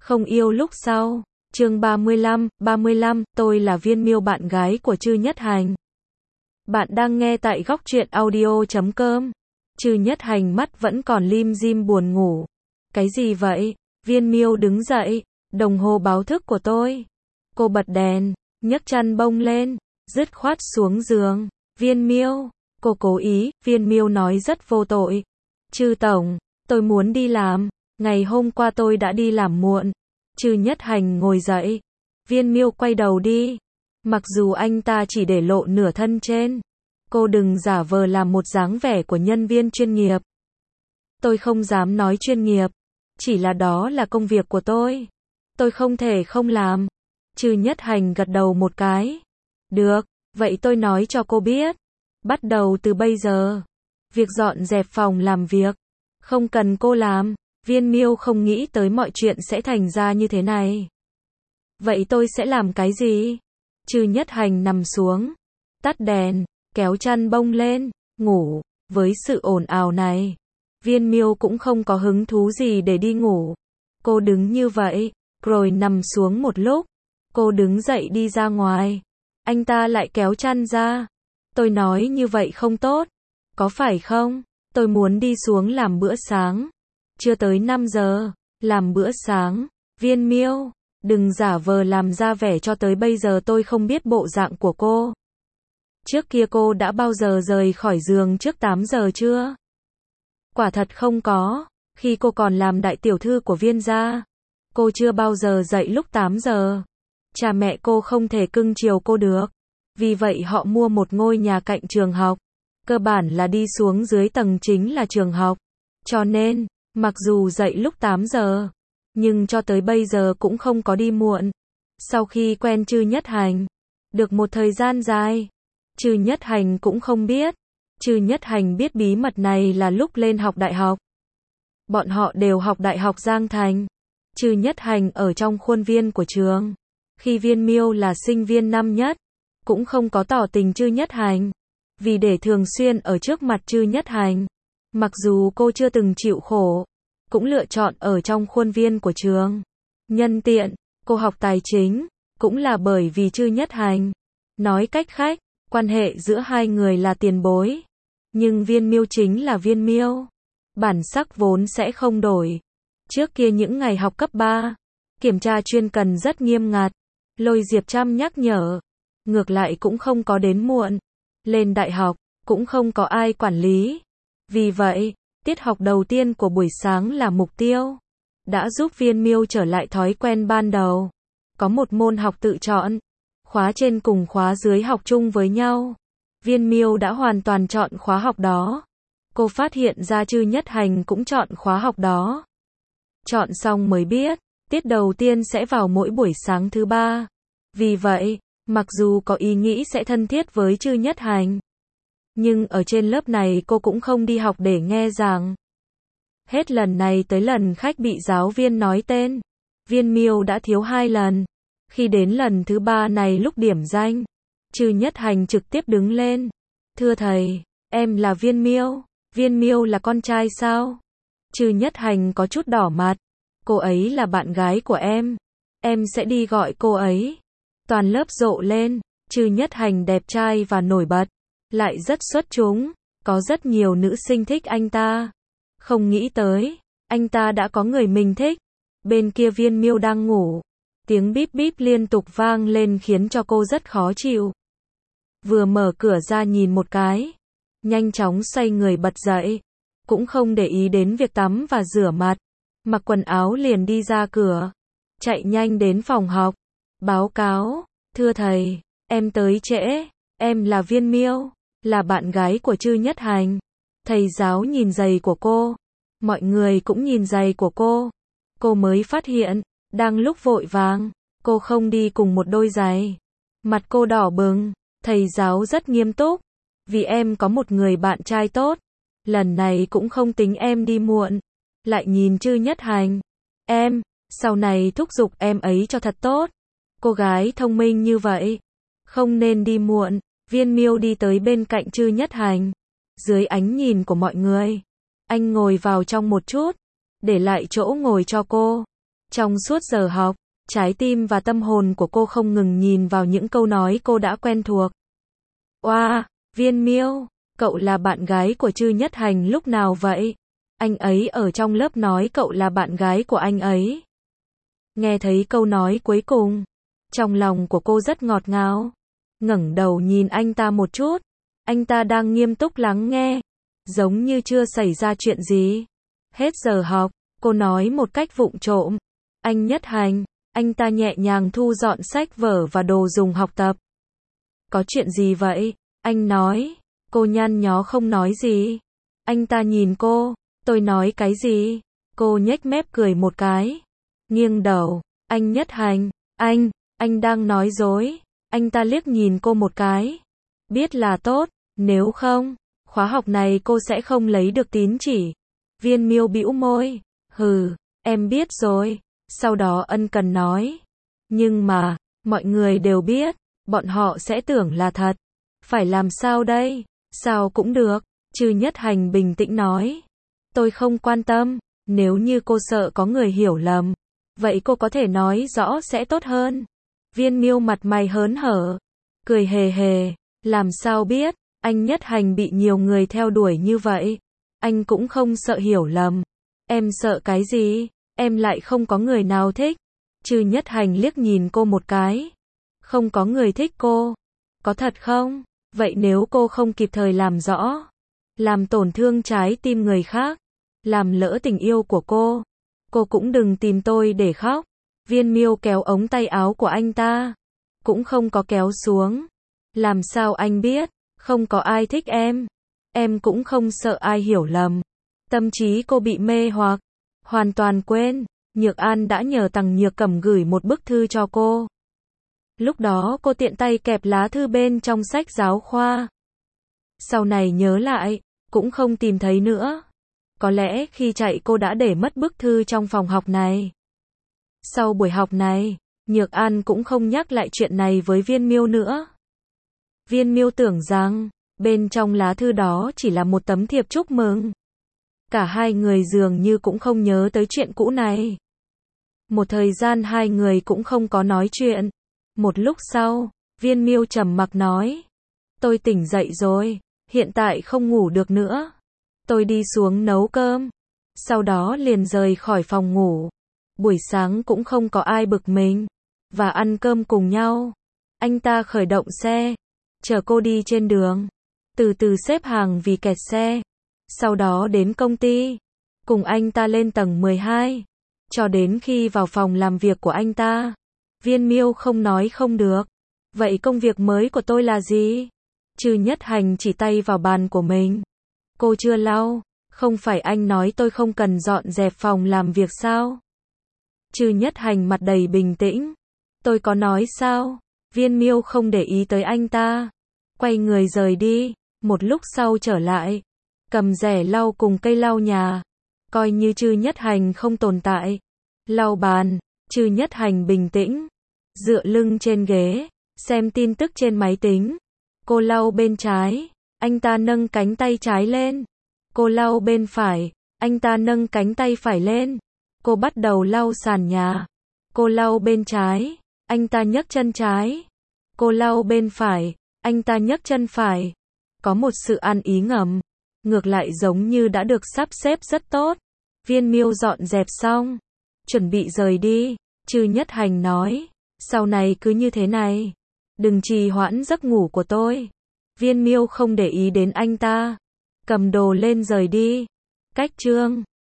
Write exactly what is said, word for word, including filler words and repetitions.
Không yêu lúc sau. Chương ba mươi lăm, ba mươi lăm, tôi là Viên Miêu, bạn gái của Trư Nhất Hành. Bạn đang nghe tại góc truyện audio chấm com. Trư Nhất Hành mắt vẫn còn lim dim buồn ngủ. Cái gì vậy? Viên Miêu đứng dậy. Đồng hồ báo thức của tôi. Cô bật đèn, nhấc chăn bông lên, dứt khoát xuống giường. Viên Miêu, cô cố ý. Viên Miêu nói rất vô tội. Trư tổng, tôi muốn đi làm. Ngày hôm qua tôi đã đi làm muộn. Trư Nhất Hành ngồi dậy. Viên Miêu quay đầu đi. Mặc dù anh ta chỉ để lộ nửa thân trên. Cô đừng giả vờ làm một dáng vẻ của nhân viên chuyên nghiệp. Tôi không dám nói chuyên nghiệp. Chỉ là đó là công việc của tôi. Tôi không thể không làm. Trư Nhất Hành gật đầu một cái. Được, vậy tôi nói cho cô biết. Bắt đầu từ bây giờ. Việc dọn dẹp phòng làm việc. Không cần cô làm. Viên Miêu không nghĩ tới mọi chuyện sẽ thành ra như thế này. Vậy tôi sẽ làm cái gì? Trư Nhất Hành nằm xuống. Tắt đèn. Kéo chăn bông lên. Ngủ. Với sự ồn ào này. Viên Miêu cũng không có hứng thú gì để đi ngủ. Cô đứng như vậy. Rồi nằm xuống một lúc. Cô đứng dậy đi ra ngoài. Anh ta lại kéo chăn ra. Tôi nói như vậy không tốt. Có phải không? Tôi muốn đi xuống làm bữa sáng. Chưa tới năm giờ. Làm bữa sáng. Viên Miêu, đừng giả vờ làm ra vẻ cho tới bây giờ tôi không biết bộ dạng của cô. Trước kia cô đã bao giờ rời khỏi giường trước tám giờ chưa? Quả thật không có. Khi cô còn làm đại tiểu thư của Viên gia, cô chưa bao giờ dậy lúc tám giờ. Cha mẹ cô không thể cưng chiều cô được. Vì vậy họ mua một ngôi nhà cạnh trường học. Cơ bản là đi xuống dưới tầng chính là trường học. Cho nên, mặc dù dậy lúc tám giờ, nhưng cho tới bây giờ cũng không có đi muộn. Sau khi quen Trư Nhất Hành, được một thời gian dài, Trư Nhất Hành cũng không biết. Trư Nhất Hành biết bí mật này là lúc lên học đại học. Bọn họ đều học đại học Giang Thành. Trư Nhất Hành ở trong khuôn viên của trường. Khi Viên Miêu là sinh viên năm nhất, cũng không có tỏ tình Trư Nhất Hành. Vì để thường xuyên ở trước mặt Trư Nhất Hành. Mặc dù cô chưa từng chịu khổ, cũng lựa chọn ở trong khuôn viên của trường. Nhân tiện, cô học tài chính, cũng là bởi vì Trư Nhất Hành. Nói cách khác, quan hệ giữa hai người là tiền bối. Nhưng Viên Miêu chính là Viên Miêu. Bản sắc vốn sẽ không đổi. Trước kia những ngày học cấp ba, kiểm tra chuyên cần rất nghiêm ngặt. Lôi Diệp Trâm nhắc nhở. Ngược lại cũng không có đến muộn. Lên đại học, cũng không có ai quản lý. Vì vậy, tiết học đầu tiên của buổi sáng là mục tiêu. Đã giúp Viên Miêu trở lại thói quen ban đầu. Có một môn học tự chọn. Khóa trên cùng khóa dưới học chung với nhau. Viên Miêu đã hoàn toàn chọn khóa học đó. Cô phát hiện ra Trư Nhất Hành cũng chọn khóa học đó. Chọn xong mới biết, tiết đầu tiên sẽ vào mỗi buổi sáng thứ ba. Vì vậy, mặc dù có ý nghĩ sẽ thân thiết với Trư Nhất Hành, nhưng ở trên lớp này cô cũng không đi học để nghe giảng. Hết lần này tới lần khác bị giáo viên nói tên. Viên Miêu đã thiếu hai lần. Khi đến lần thứ ba này lúc điểm danh, Trư Nhất Hành trực tiếp đứng lên. Thưa thầy, em là Viên Miêu. Viên Miêu là con trai sao? Trư Nhất Hành có chút đỏ mặt. Cô ấy là bạn gái của em. Em sẽ đi gọi cô ấy. Toàn lớp rộ lên. Trư Nhất Hành đẹp trai và nổi bật. Lại rất xuất chúng. Có rất nhiều nữ sinh thích anh ta. Không nghĩ tới, anh ta đã có người mình thích. Bên kia Viên Miêu đang ngủ. Tiếng bíp bíp liên tục vang lên khiến cho cô rất khó chịu. Vừa mở cửa ra nhìn một cái. Nhanh chóng xoay người bật dậy. Cũng không để ý đến việc tắm và rửa mặt. Mặc quần áo liền đi ra cửa. Chạy nhanh đến phòng học. Báo cáo, thưa thầy, em tới trễ. Em là Viên Miêu, là bạn gái của Trư Nhất Hành. Thầy giáo nhìn giày của cô. Mọi người cũng nhìn giày của cô. Cô mới phát hiện, đang lúc vội vàng, cô không đi cùng một đôi giày. Mặt cô đỏ bừng. Thầy giáo rất nghiêm túc. Vì em có một người bạn trai tốt. Lần này cũng không tính em đi muộn. Lại nhìn Trư Nhất Hành. Em, sau này thúc giục em ấy cho thật tốt. Cô gái thông minh như vậy, không nên đi muộn. Viên Miêu đi tới bên cạnh Trư Nhất Hành. Dưới ánh nhìn của mọi người, anh ngồi vào trong một chút, để lại chỗ ngồi cho cô. Trong suốt giờ học, trái tim và tâm hồn của cô không ngừng nhìn vào những câu nói cô đã quen thuộc. Oa, Viên Miêu, cậu là bạn gái của Trư Nhất Hành lúc nào vậy? Anh ấy ở trong lớp nói cậu là bạn gái của anh ấy. Nghe thấy câu nói cuối cùng, trong lòng của cô rất ngọt ngào. Ngẩng đầu nhìn anh ta một chút, anh ta đang nghiêm túc lắng nghe, giống như chưa xảy ra chuyện gì. Hết giờ học, cô nói một cách vụng trộm. Anh Nhất Hành, anh ta nhẹ nhàng thu dọn sách vở và đồ dùng học tập. Có chuyện gì vậy? Anh nói. Cô nhăn nhó không nói gì. Anh ta nhìn cô. Tôi nói cái gì? Cô nhếch mép cười một cái. Nghiêng đầu. Anh Nhất Hành, anh, anh đang nói dối. Anh ta liếc nhìn cô một cái. Biết là tốt, nếu không, khóa học này cô sẽ không lấy được tín chỉ. Viên Miêu bĩu môi. Hừ, em biết rồi. Sau đó ân cần nói. Nhưng mà, mọi người đều biết, bọn họ sẽ tưởng là thật. Phải làm sao đây? Sao cũng được. Trư Nhất Hành bình tĩnh nói. Tôi không quan tâm, nếu như cô sợ có người hiểu lầm, vậy cô có thể nói rõ sẽ tốt hơn. Viên Miêu mặt mày hớn hở, cười hề hề, làm sao biết, anh Nhất Hành bị nhiều người theo đuổi như vậy. Anh cũng không sợ hiểu lầm. Em sợ cái gì? Em lại không có người nào thích. Trư Nhất Hành liếc nhìn cô một cái. Không có người thích cô. Có thật không? Vậy nếu cô không kịp thời làm rõ, làm tổn thương trái tim người khác, làm lỡ tình yêu của cô, cô cũng đừng tìm tôi để khóc. Viên Miêu kéo ống tay áo của anh ta, cũng không có kéo xuống. Làm sao anh biết, không có ai thích em. Em cũng không sợ ai hiểu lầm. Tâm trí cô bị mê hoặc, hoàn toàn quên, Nhược An đã nhờ Tằng Nhược Cẩm gửi một bức thư cho cô. Lúc đó cô tiện tay kẹp lá thư bên trong sách giáo khoa. Sau này nhớ lại, cũng không tìm thấy nữa. Có lẽ khi chạy cô đã để mất bức thư trong phòng học này. Sau buổi học này, Nhược An cũng không nhắc lại chuyện này với Viên Miêu nữa. Viên Miêu tưởng rằng, bên trong lá thư đó chỉ là một tấm thiệp chúc mừng. Cả hai người dường như cũng không nhớ tới chuyện cũ này. Một thời gian hai người cũng không có nói chuyện. Một lúc sau, Viên Miêu trầm mặc nói. Tôi tỉnh dậy rồi, hiện tại không ngủ được nữa. Tôi đi xuống nấu cơm. Sau đó liền rời khỏi phòng ngủ. Buổi sáng cũng không có ai bực mình. Và ăn cơm cùng nhau. Anh ta khởi động xe. Chở cô đi trên đường. Từ từ xếp hàng vì kẹt xe. Sau đó đến công ty. Cùng anh ta lên tầng mười hai. Cho đến khi vào phòng làm việc của anh ta. Viên Miêu không nói không được. Vậy công việc mới của tôi là gì? Trư Nhất Hành chỉ tay vào bàn của mình. Cô chưa lau. Không phải anh nói tôi không cần dọn dẹp phòng làm việc sao? Trư Nhất Hành mặt đầy bình tĩnh. Tôi có nói sao? Viên Miêu không để ý tới anh ta. Quay người rời đi. Một lúc sau trở lại. Cầm rẻ lau cùng cây lau nhà. Coi như Trư Nhất Hành không tồn tại. Lau bàn. Trư Nhất Hành bình tĩnh. Dựa lưng trên ghế. Xem tin tức trên máy tính. Cô lau bên trái. Anh ta nâng cánh tay trái lên. Cô lau bên phải. Anh ta nâng cánh tay phải lên. Cô bắt đầu lau sàn nhà. Cô lau bên trái. Anh ta nhấc chân trái. Cô lau bên phải. Anh ta nhấc chân phải. Có một sự ăn ý ngầm. Ngược lại giống như đã được sắp xếp rất tốt. Viên Miêu dọn dẹp xong. Chuẩn bị rời đi. Trư Nhất Hành nói. Sau này cứ như thế này. Đừng trì hoãn giấc ngủ của tôi. Viên Miêu không để ý đến anh ta. Cầm đồ lên rời đi. Cách chương